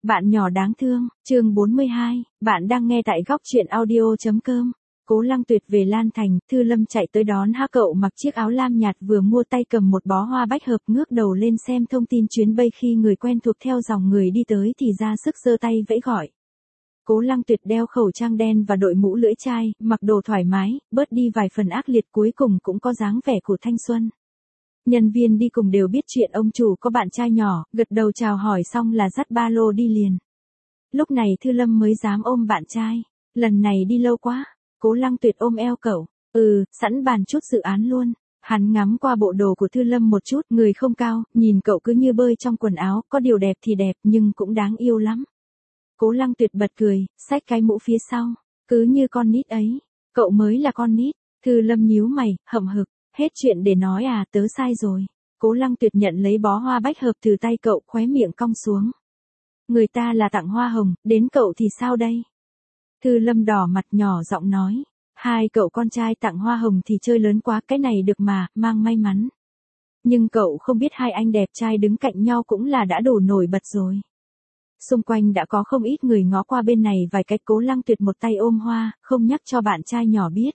Bạn nhỏ đáng thương, chương 42, bạn đang nghe tại góc truyện audio.com. Cố Lăng Tuyệt về Lan Thành, Thư Lâm chạy tới đón Coậu mặc chiếc áo lam nhạt vừa mua tay cầm một bó hoa bách hợp ngước đầu lên xem thông tin chuyến bay khi người quen thuộc theo dòng người đi tới thì ra sức giơ tay vẫy gọi. Cố Lăng Tuyệt đeo khẩu trang đen và đội mũ lưỡi chai, mặc đồ thoải mái, bớt đi vài phần ác liệt cuối cùng cũng có dáng vẻ của thanh xuân. Nhân viên đi cùng đều biết chuyện ông chủ có bạn trai nhỏ, gật đầu chào hỏi xong là dắt ba lô đi liền. Lúc này Thư Lâm mới dám ôm bạn trai. Lần này đi lâu quá. Cố Lăng Tuyệt ôm eo cậu. Sẵn bàn chút dự án luôn. Hắn ngắm qua bộ đồ của Thư Lâm một chút, người không cao, nhìn cậu cứ như bơi trong quần áo, có điều đẹp thì đẹp nhưng cũng đáng yêu lắm. Cố Lăng Tuyệt bật cười, xách cái mũ phía sau. Cứ như con nít ấy. Cậu mới là con nít. Thư Lâm nhíu mày, hậm hực. Hết chuyện để nói à, tớ sai rồi. Cố Lăng Tuyệt nhận lấy bó hoa bách hợp từ tay cậu, khóe miệng cong xuống. Người ta là tặng hoa hồng, đến cậu thì sao đây? Thư Lâm đỏ mặt nhỏ giọng nói. Hai cậu con trai tặng hoa hồng thì chơi lớn quá, cái này được mà, mang may mắn. Nhưng cậu không biết hai anh đẹp trai đứng cạnh nhau cũng là đã đủ nổi bật rồi. Xung quanh đã có không ít người ngó qua bên này vài cái. Cố Lăng Tuyệt một tay ôm hoa, không nhắc cho bạn trai nhỏ biết.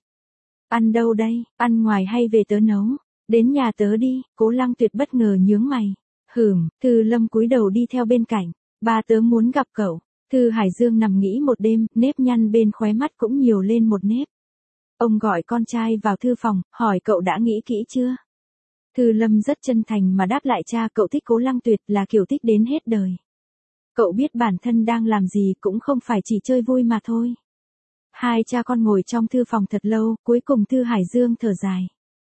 Ăn đâu đây, ăn ngoài hay về tớ nấu? Đến nhà tớ đi. Cố Lăng Tuyệt bất ngờ nhướng mày. Thư Lâm cúi đầu đi theo bên cạnh. Ba tớ muốn gặp cậu. Thư Hải Dương nằm nghĩ một đêm, nếp nhăn bên khóe mắt cũng nhiều lên một nếp. Ông gọi con trai vào thư phòng, hỏi cậu đã nghĩ kỹ chưa? Thư Lâm rất chân thành mà đáp lại cha, cậu thích Cố Lăng Tuyệt là kiểu thích đến hết đời. Cậu biết bản thân đang làm gì, cũng không phải chỉ chơi vui mà thôi. Hai cha con ngồi trong thư phòng thật lâu, cuối cùng Thư Hải Dương thở dài.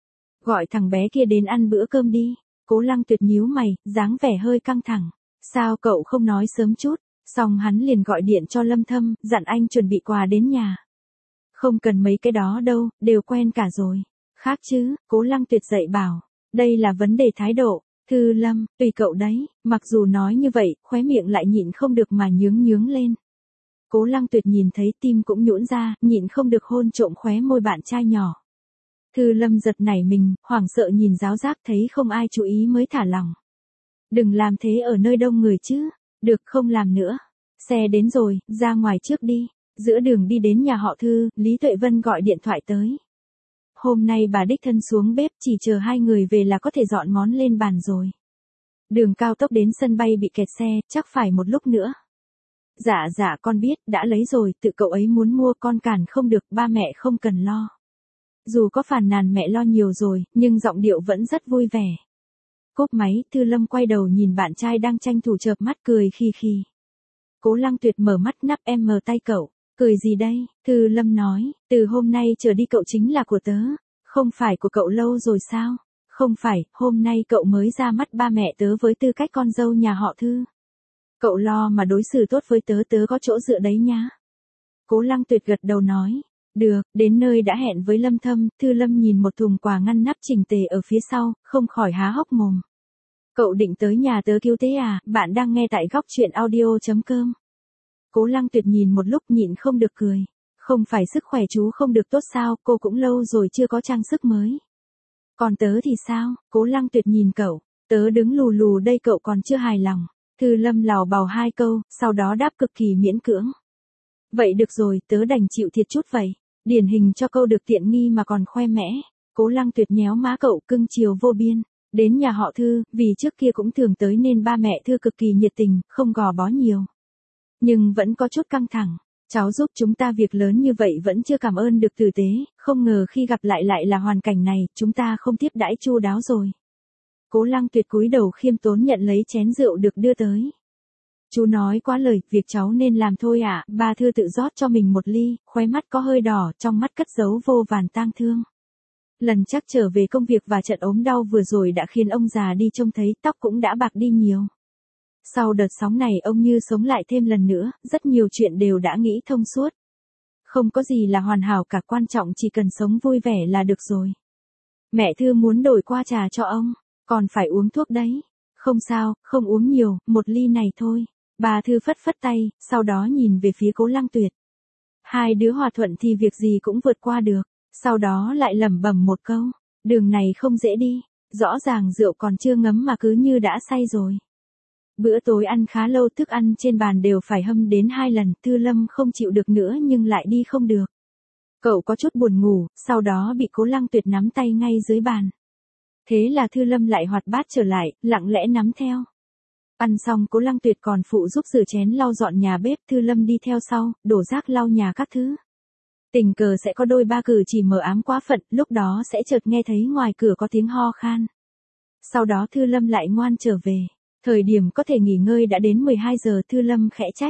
Gọi thằng bé kia đến ăn bữa cơm đi. Cố Lăng Tuyệt nhíu mày, dáng vẻ hơi căng thẳng. Sao cậu không nói sớm chút? Xong hắn liền gọi điện cho Lâm Thâm, dặn anh chuẩn bị quà đến nhà. Không cần mấy cái đó đâu, đều quen cả rồi. Khác chứ, Cố Lăng Tuyệt dạy bảo. Đây là vấn đề thái độ. Thư Lâm, tùy cậu đấy. Mặc dù nói như vậy, khóe miệng lại nhịn không được mà nhướng lên. Cố Lăng Tuyệt nhìn thấy tim cũng nhũn ra, nhịn không được hôn trộm khóe môi bạn trai nhỏ. Thư Lâm giật nảy mình, hoảng sợ nhìn giáo giác thấy không ai chú ý mới thả lỏng. Đừng làm thế ở nơi đông người chứ. Được, không làm nữa. Xe đến rồi, ra ngoài trước đi. Giữa đường đi đến nhà họ Thư, Lý Tuệ Vân gọi điện thoại tới. Hôm nay bà đích thân xuống bếp, chỉ chờ hai người về là có thể dọn món lên bàn rồi. Đường cao tốc đến sân bay bị kẹt xe, chắc phải một lúc nữa. Dạ con biết, đã lấy rồi, tự cậu ấy muốn mua, con cản không được, ba mẹ không cần lo. Dù có phàn nàn mẹ lo nhiều rồi, nhưng giọng điệu vẫn rất vui vẻ. Cốp máy, Thư Lâm quay đầu nhìn bạn trai đang tranh thủ chợp mắt cười khi. Cố Lăng Tuyệt mở mắt nắp em mờ tay cậu. Cười gì đây? Thư Lâm nói, từ hôm nay trở đi cậu chính là của tớ. Không phải của cậu lâu rồi sao? Không phải, hôm nay cậu mới ra mắt ba mẹ tớ với tư cách con dâu nhà họ Thư. Cậu lo mà đối xử tốt với tớ, tớ có chỗ dựa đấy nhá. Cố Lăng Tuyệt gật đầu nói. Được, đến nơi đã hẹn với Lâm Thâm, Thư Lâm nhìn một thùng quà ngăn nắp chỉnh tề ở phía sau, không khỏi há hốc mồm. Cậu định tới nhà tớ cứu tế à? Bạn đang nghe tại góc truyện audio.com. Cố Lăng Tuyệt nhìn một lúc nhịn không được cười. Không phải sức khỏe chú không được tốt sao, cô cũng lâu rồi chưa có trang sức mới. Còn tớ thì sao? Cố Lăng Tuyệt nhìn cậu. Tớ đứng lù lù đây, cậu còn chưa hài lòng. Thư Lâm lào bào hai câu, sau đó đáp cực kỳ miễn cưỡng. Vậy được rồi, tớ đành chịu thiệt chút vậy. Điển hình cho câu được tiện nghi mà còn khoe mẽ. Cố Lăng Tuyệt nhéo má cậu, cưng chiều vô biên. Đến nhà họ Thư, vì trước kia cũng thường tới nên ba mẹ Thư cực kỳ nhiệt tình, không gò bó nhiều. Nhưng vẫn có chút căng thẳng. Cháu giúp chúng ta việc lớn như vậy vẫn chưa cảm ơn được tử tế, không ngờ khi gặp lại là hoàn cảnh này, chúng ta không tiếp đãi chu đáo rồi. Cố Lăng Tuyệt cúi đầu khiêm tốn nhận lấy chén rượu được đưa tới. Chú nói quá lời, việc cháu nên làm thôi ạ. Ba Thư tự rót cho mình một ly, khóe mắt có hơi đỏ, trong mắt cất giấu vô vàn tang thương. Lần chắc trở về công việc và trận ốm đau vừa rồi đã khiến ông già đi trông thấy, tóc cũng đã bạc đi nhiều. Sau đợt sóng này ông như sống lại thêm lần nữa, rất nhiều chuyện đều đã nghĩ thông suốt. Không có gì là hoàn hảo cả, quan trọng chỉ cần sống vui vẻ là được rồi. Mẹ Thư muốn đổi qua trà cho ông, còn phải uống thuốc đấy. Không sao, không uống nhiều, một ly này thôi. Bà Thư phất phất tay, sau đó nhìn về phía Cố Lăng Tuyệt. Hai đứa hòa thuận thì việc gì cũng vượt qua được. Sau đó lại lẩm bẩm một câu, đường này không dễ đi, rõ ràng rượu còn chưa ngấm mà cứ như đã say rồi. Bữa tối ăn khá lâu, thức ăn trên bàn đều phải hâm đến 2 lần, Thư Lâm không chịu được nữa nhưng lại đi không được. Cậu có chút buồn ngủ, sau đó bị Cố Lăng Tuyệt nắm tay ngay dưới bàn. Thế là Thư Lâm lại hoạt bát trở lại, lặng lẽ nắm theo. Ăn xong Cố Lăng Tuyệt còn phụ giúp rửa chén lau dọn nhà bếp, Thư Lâm đi theo sau, đổ rác lau nhà các thứ. Tình cờ sẽ có đôi ba cử chỉ mờ ám quá phận, lúc đó sẽ chợt nghe thấy ngoài cửa có tiếng ho khan. Sau đó Thư Lâm lại ngoan trở về. Thời điểm có thể nghỉ ngơi đã đến 12 giờ, Thư Lâm khẽ trách.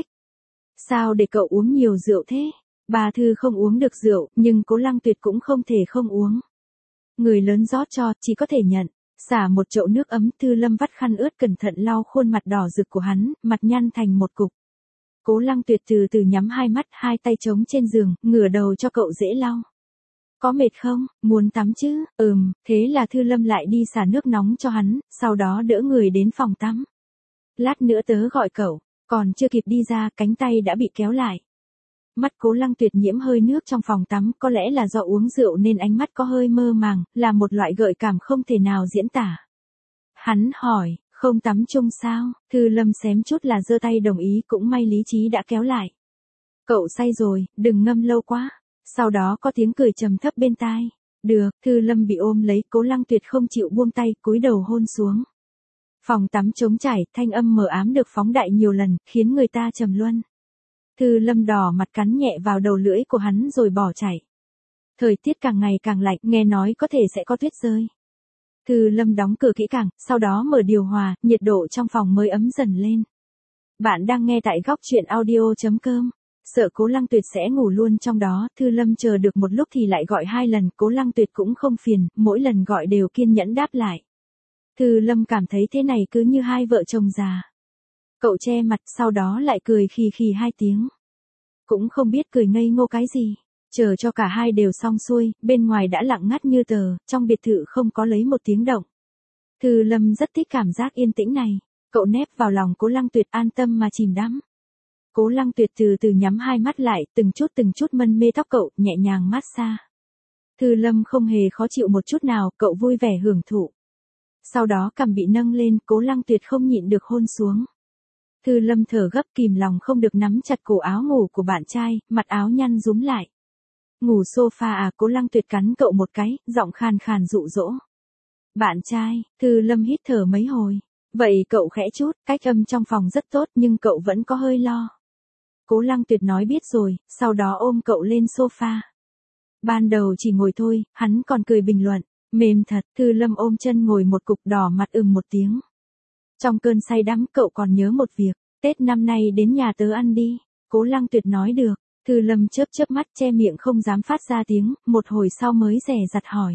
Sao để cậu uống nhiều rượu thế? Bà Thư không uống được rượu, nhưng Cố Lăng Tuyệt cũng không thể không uống. Người lớn rót cho, chỉ có thể nhận. Xả một chậu nước ấm, Thư Lâm vắt khăn ướt cẩn thận lau khuôn mặt đỏ rực của hắn, mặt nhăn thành một cục. Cố Lăng Tuyệt từ từ nhắm hai mắt, hai tay trống trên giường, ngửa đầu cho cậu dễ lau. Có mệt không, muốn tắm chứ? Thế là Thư Lâm lại đi xả nước nóng cho hắn, sau đó đỡ người đến phòng tắm. Lát nữa tớ gọi cậu, còn chưa kịp đi ra, cánh tay đã bị kéo lại. Mắt Cố Lăng Tuyệt nhiễm hơi nước trong phòng tắm, có lẽ là do uống rượu nên ánh mắt có hơi mơ màng, là một loại gợi cảm không thể nào diễn tả. Hắn hỏi, không tắm chung sao? Thư Lâm xém chút là giơ tay đồng ý, cũng may lý trí đã kéo lại. Cậu say rồi, đừng ngâm lâu quá. Sau đó có tiếng cười trầm thấp bên tai. Được, Thư Lâm bị ôm lấy, Cố Lăng Tuyệt không chịu buông tay, cúi đầu hôn xuống. Phòng tắm trống trải, thanh âm mờ ám được phóng đại nhiều lần, khiến người ta trầm luân. Thư Lâm đỏ mặt cắn nhẹ vào đầu lưỡi của hắn rồi bỏ chạy. Thời tiết càng ngày càng lạnh, nghe nói có thể sẽ có tuyết rơi. Thư Lâm đóng cửa kỹ càng, sau đó mở điều hòa, nhiệt độ trong phòng mới ấm dần lên. Bạn đang nghe tại góc truyện audio.com. Sợ Cố Lăng Tuyệt sẽ ngủ luôn trong đó, Thư Lâm chờ được một lúc thì lại gọi 2 lần, Cố Lăng Tuyệt cũng không phiền, mỗi lần gọi đều kiên nhẫn đáp lại. Thư Lâm cảm thấy thế này cứ như hai vợ chồng già. Cậu che mặt, sau đó lại cười khì khì 2 tiếng. Cũng không biết cười ngây ngô cái gì. Chờ cho cả hai đều xong xuôi, bên ngoài đã lặng ngắt như tờ, trong biệt thự không có lấy một tiếng động. Thư Lâm rất thích cảm giác yên tĩnh này. Cậu nép vào lòng Cố Lăng Tuyệt an tâm mà chìm đắm. Cố Lăng Tuyệt từ từ nhắm hai mắt lại, từng chút mân mê tóc cậu, nhẹ nhàng massage. Thư Lâm không hề khó chịu một chút nào, cậu vui vẻ hưởng thụ. Sau đó cằm bị nâng lên, Cố Lăng Tuyệt không nhịn được hôn xuống. Thư Lâm thở gấp, kìm lòng không được nắm chặt cổ áo ngủ của bạn trai, mặt áo nhăn rúm lại. Ngủ sofa à? Cố Lăng Tuyệt cắn cậu một cái, giọng khàn khàn dụ dỗ. Bạn trai? Thư Lâm hít thở mấy hồi. Vậy cậu khẽ chút, cách âm trong phòng rất tốt nhưng cậu vẫn có hơi lo. Cố Lăng Tuyệt nói biết rồi, sau đó ôm cậu lên sofa. Ban đầu chỉ ngồi thôi, hắn còn cười bình luận, mềm thật. Thư Lâm ôm chân ngồi một cục, đỏ mặt một tiếng. Trong cơn say đắm cậu còn nhớ một việc, Tết năm nay đến nhà tớ ăn đi. Cố Lăng Tuyệt nói được. Thư Lâm chớp mắt che miệng không dám phát ra tiếng, một hồi sau mới dè dặt hỏi.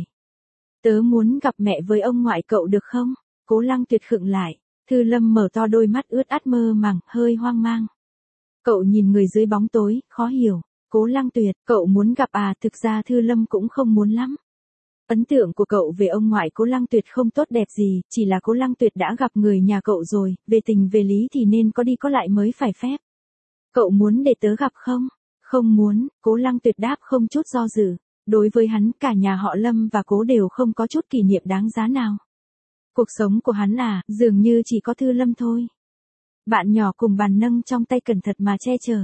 Tớ muốn gặp mẹ với ông ngoại cậu được không? Cố Lăng Tuyệt khựng lại. Thư Lâm mở to đôi mắt ướt át mơ màng, hơi hoang mang. Cậu nhìn người dưới bóng tối, khó hiểu. Cố Lăng Tuyệt, cậu muốn gặp à? Thực ra Thư Lâm cũng không muốn lắm. Ấn tượng của cậu về ông ngoại Cố Lăng Tuyệt không tốt đẹp gì, chỉ là Cố Lăng Tuyệt đã gặp người nhà cậu rồi, về tình về lý thì nên có đi có lại mới phải phép. Cậu muốn để tớ gặp không? Không muốn, Cố Lăng Tuyệt đáp không chút do dự. Đối với hắn, cả nhà họ Lâm và Cố đều không có chút kỷ niệm đáng giá nào. Cuộc sống của hắn dường như chỉ có Thư Lâm thôi. Bạn nhỏ cùng bàn nâng trong tay cẩn thận mà che chở.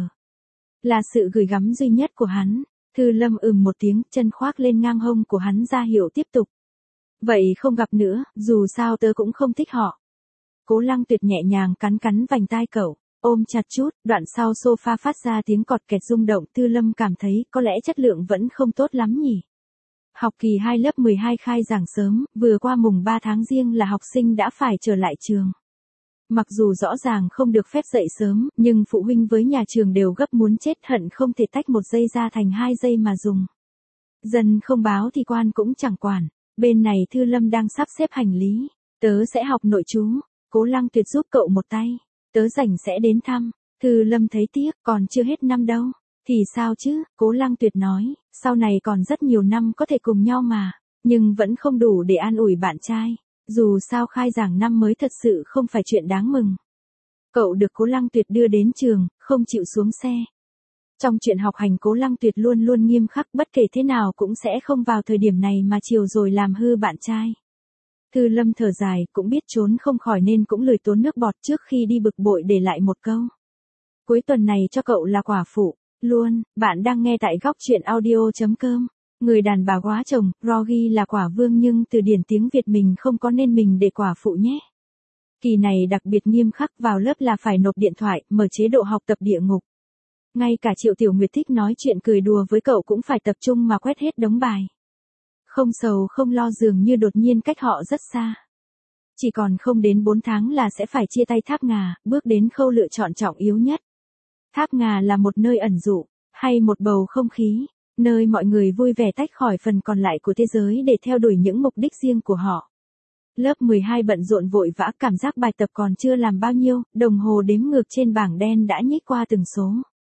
Là sự gửi gắm duy nhất của hắn. Thư Lâm một tiếng, chân khoác lên ngang hông của hắn ra hiệu tiếp tục. Vậy không gặp nữa, dù sao tớ cũng không thích họ. Cố Lăng Tuyệt nhẹ nhàng cắn vành tai cậu, ôm chặt chút, đoạn sau sofa phát ra tiếng cọt kẹt rung động. Thư Lâm cảm thấy có lẽ chất lượng vẫn không tốt lắm nhỉ. Học kỳ 2 lớp 12 khai giảng sớm, vừa qua mùng 3 tháng Giêng là học sinh đã phải trở lại trường. Mặc dù rõ ràng không được phép dậy sớm, nhưng phụ huynh với nhà trường đều gấp muốn chết, hận không thể tách 1 giây ra thành 2 giây mà dùng. Dân không báo thì quan cũng chẳng quản. Bên này Thư Lâm đang sắp xếp hành lý. Tớ sẽ học nội trú. Cố Lăng Tuyệt giúp cậu một tay. Tớ rảnh sẽ đến thăm. Thư Lâm thấy tiếc, còn chưa hết năm đâu. Thì sao chứ? Cố Lăng Tuyệt nói, sau này còn rất nhiều năm có thể cùng nhau mà. Nhưng vẫn không đủ để an ủi bạn trai. Dù sao khai giảng năm mới thật sự không phải chuyện đáng mừng. Cậu được Cố Lăng Tuyệt đưa đến trường, không chịu xuống xe. Trong chuyện học hành Cố Lăng Tuyệt luôn luôn nghiêm khắc, bất kể thế nào cũng sẽ không vào thời điểm này mà chiều rồi làm hư bạn trai. Thư Lâm thở dài, cũng biết trốn không khỏi nên cũng lười tốn nước bọt, trước khi đi bực bội để lại một câu. Cuối tuần này cho cậu là quả phụ, luôn, bạn đang nghe tại góc chuyện audio.com. Người đàn bà quá chồng, Rogi là quả vương nhưng từ điển tiếng Việt mình không có nên mình để quả phụ nhé. Kỳ này đặc biệt nghiêm khắc, vào lớp là phải nộp điện thoại, mở chế độ học tập địa ngục. Ngay cả Triệu Tiểu Nguyệt thích nói chuyện cười đùa với cậu cũng phải tập trung mà quét hết đống bài. Không sầu không lo, dường như đột nhiên cách họ rất xa. Chỉ còn không đến 4 tháng là sẽ phải chia tay Tháp Ngà, bước đến khâu lựa chọn trọng yếu nhất. Tháp Ngà là một nơi ẩn dụ, hay một bầu không khí, nơi mọi người vui vẻ tách khỏi phần còn lại của thế giới để theo đuổi những mục đích riêng của họ. Lớp 12 bận rộn vội vã, cảm giác bài tập còn chưa làm bao nhiêu, đồng hồ đếm ngược trên bảng đen đã nhích qua từng số.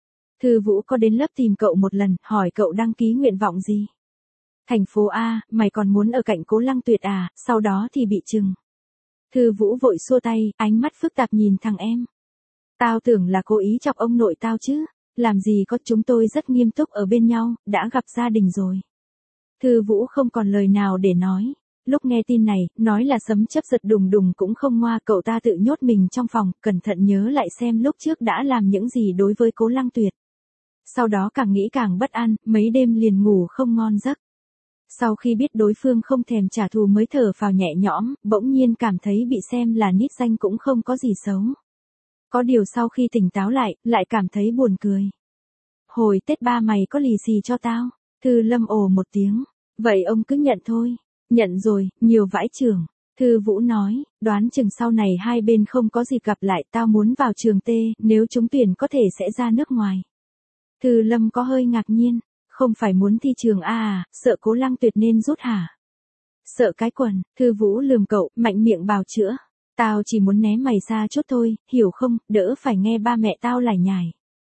Thư Vũ có đến lớp tìm cậu một lần, hỏi cậu đăng ký nguyện vọng gì. Thành phố A, mày còn muốn ở cạnh Cố Lăng Tuyệt à, sau đó thì bị trừng. Thư Vũ vội xua tay, ánh mắt phức tạp nhìn thằng em. Tao tưởng là cố ý chọc ông nội tao chứ, làm gì có, chúng tôi rất nghiêm túc ở bên nhau, đã gặp gia đình rồi. Thư Vũ không còn lời nào để nói. Lúc nghe tin này, nói là sấm chớp giật đùng đùng cũng không ngoa, cậu ta tự nhốt mình trong phòng, cẩn thận nhớ lại xem lúc trước đã làm những gì đối với Cố Lăng Tuyệt. Sau đó càng nghĩ càng bất an, mấy đêm liền ngủ không ngon giấc. Sau khi biết đối phương không thèm trả thù mới thở phào nhẹ nhõm, bỗng nhiên cảm thấy bị xem là nít danh cũng không có gì xấu. Có điều sau khi tỉnh táo lại cảm thấy buồn cười. Hồi Tết ba mày có lì xì cho tao? Thư Lâm ồ một tiếng. Vậy ông cứ nhận thôi. Nhận rồi, nhiều vãi chưởng. Thư Vũ nói, đoán chừng sau này hai bên không có dịp gặp lại, tao muốn vào trường T, nếu trúng tuyển có thể sẽ ra nước ngoài. Thư Lâm có hơi ngạc nhiên, không phải muốn thi trường A à, sợ Cố Lăng Tuyệt nên rút hả? Sợ cái quần, Thư Vũ lườm cậu, mạnh miệng bào chữa. Tao chỉ muốn ném mày xa chút thôi, hiểu không, đỡ phải nghe ba mẹ tao lải nhải.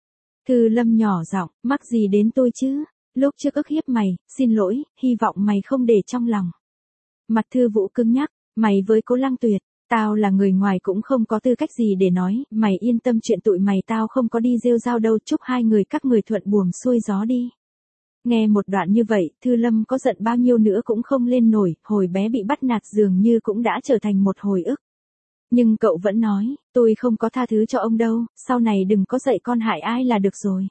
Thư Lâm nhỏ giọng, mắc gì đến tôi chứ? Lúc trước ức hiếp mày, xin lỗi, hy vọng mày không để trong lòng. Mặt Thư Vũ cứng nhắc, mày với Cố Lăng Tuyệt, tao là người ngoài cũng không có tư cách gì để nói, mày yên tâm, chuyện tụi mày tao không có đi rêu rao đâu, chúc hai người các người thuận buồm xuôi gió đi. Nghe một đoạn như vậy, Thư Lâm có giận bao nhiêu nữa cũng không lên nổi, hồi bé bị bắt nạt dường như cũng đã trở thành một hồi ức. Nhưng cậu vẫn nói, tôi không có tha thứ cho ông đâu, sau này đừng có dạy con hại ai là được rồi.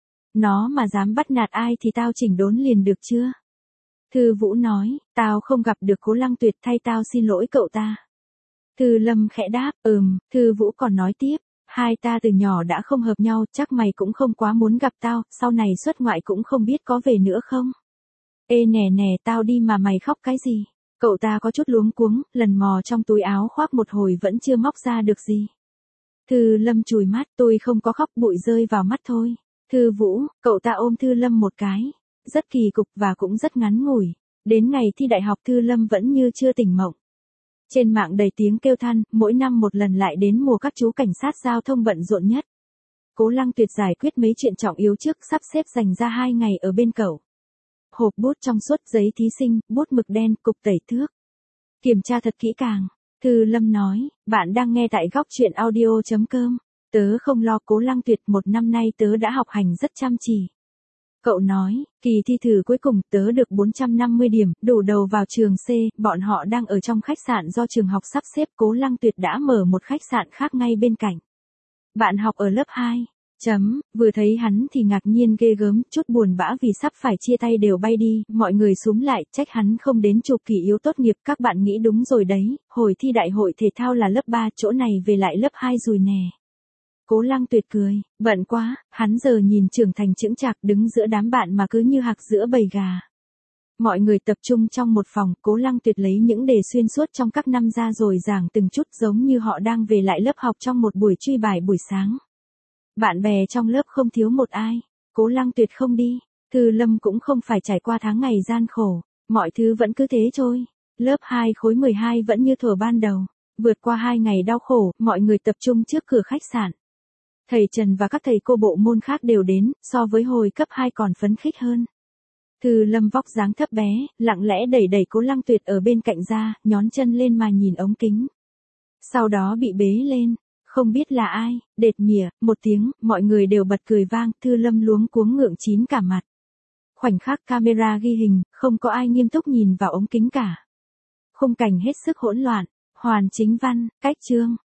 Nó mà dám bắt nạt ai thì tao chỉnh đốn liền được chưa? Thư Vũ nói, tao không gặp được Cố Lăng Tuyệt, thay tao xin lỗi cậu ta. Thư Lâm khẽ đáp, Thư Vũ còn nói tiếp, hai ta từ nhỏ đã không hợp nhau, chắc mày cũng không quá muốn gặp tao, sau này xuất ngoại cũng không biết có về nữa không? Ê nè, tao đi mà mày khóc cái gì? Cậu ta có chút luống cuống, lần mò trong túi áo khoác một hồi vẫn chưa móc ra được gì. Thư Lâm chùi mắt, tôi không có khóc, bụi rơi vào mắt thôi. Thư Vũ, cậu ta ôm Thư Lâm một cái. Rất kỳ cục và cũng rất ngắn ngủi. Đến ngày thi đại học Thư Lâm vẫn như chưa tỉnh mộng. Trên mạng đầy tiếng kêu than, mỗi năm một lần lại đến mùa các chú cảnh sát giao thông bận rộn nhất. Cố Lăng Tuyệt giải quyết mấy chuyện trọng yếu trước, sắp xếp dành ra 2 ngày ở bên cậu. Hộp bút trong suốt, giấy thí sinh, bút mực đen, cục tẩy thước. Kiểm tra thật kỹ càng. Thư Lâm nói, bạn đang nghe tại góc chuyện audio.com. Tớ không lo Cố Lăng Tuyệt, một năm nay tớ đã học hành rất chăm chỉ. Cậu nói, kỳ thi thử cuối cùng tớ được 450 điểm, đủ đầu vào trường C, bọn họ đang ở trong khách sạn do trường học sắp xếp, Cố Lăng Tuyệt đã mở một khách sạn khác ngay bên cạnh. Bạn học ở lớp 2. Vừa thấy hắn thì ngạc nhiên ghê gớm, chút buồn bã vì sắp phải chia tay đều bay đi, mọi người xúm lại, trách hắn không đến chụp kỷ yếu tốt nghiệp, các bạn nghĩ đúng rồi đấy, hồi thi đại hội thể thao là lớp 3, chỗ này về lại lớp 2 rồi nè. Cố Lăng Tuyệt cười, bận quá, hắn giờ nhìn trưởng thành chững chạc đứng giữa đám bạn mà cứ như hạc giữa bầy gà. Mọi người tập trung trong một phòng, Cố Lăng Tuyệt lấy những đề xuyên suốt trong các năm ra rồi giảng từng chút, giống như họ đang về lại lớp học trong một buổi truy bài buổi sáng. Bạn bè trong lớp không thiếu một ai. Cố Lăng Tuyệt không đi. Thư Lâm cũng không phải trải qua tháng ngày gian khổ. Mọi thứ vẫn cứ thế trôi. Lớp 2 khối 12 vẫn như thuở ban đầu. Vượt qua 2 ngày đau khổ, mọi người tập trung trước cửa khách sạn. Thầy Trần và các thầy cô bộ môn khác đều đến, so với hồi cấp 2 còn phấn khích hơn. Thư Lâm vóc dáng thấp bé, lặng lẽ đẩy Cố Lăng Tuyệt ở bên cạnh ra, nhón chân lên mà nhìn ống kính. Sau đó bị bế lên. Không biết là ai, đệt mỉa, một tiếng, mọi người đều bật cười vang, Thư Lâm luống cuống ngượng chín cả mặt. Khoảnh khắc camera ghi hình, không có ai nghiêm túc nhìn vào ống kính cả. Khung cảnh hết sức hỗn loạn. Hoàn Chính Văn, cách chương.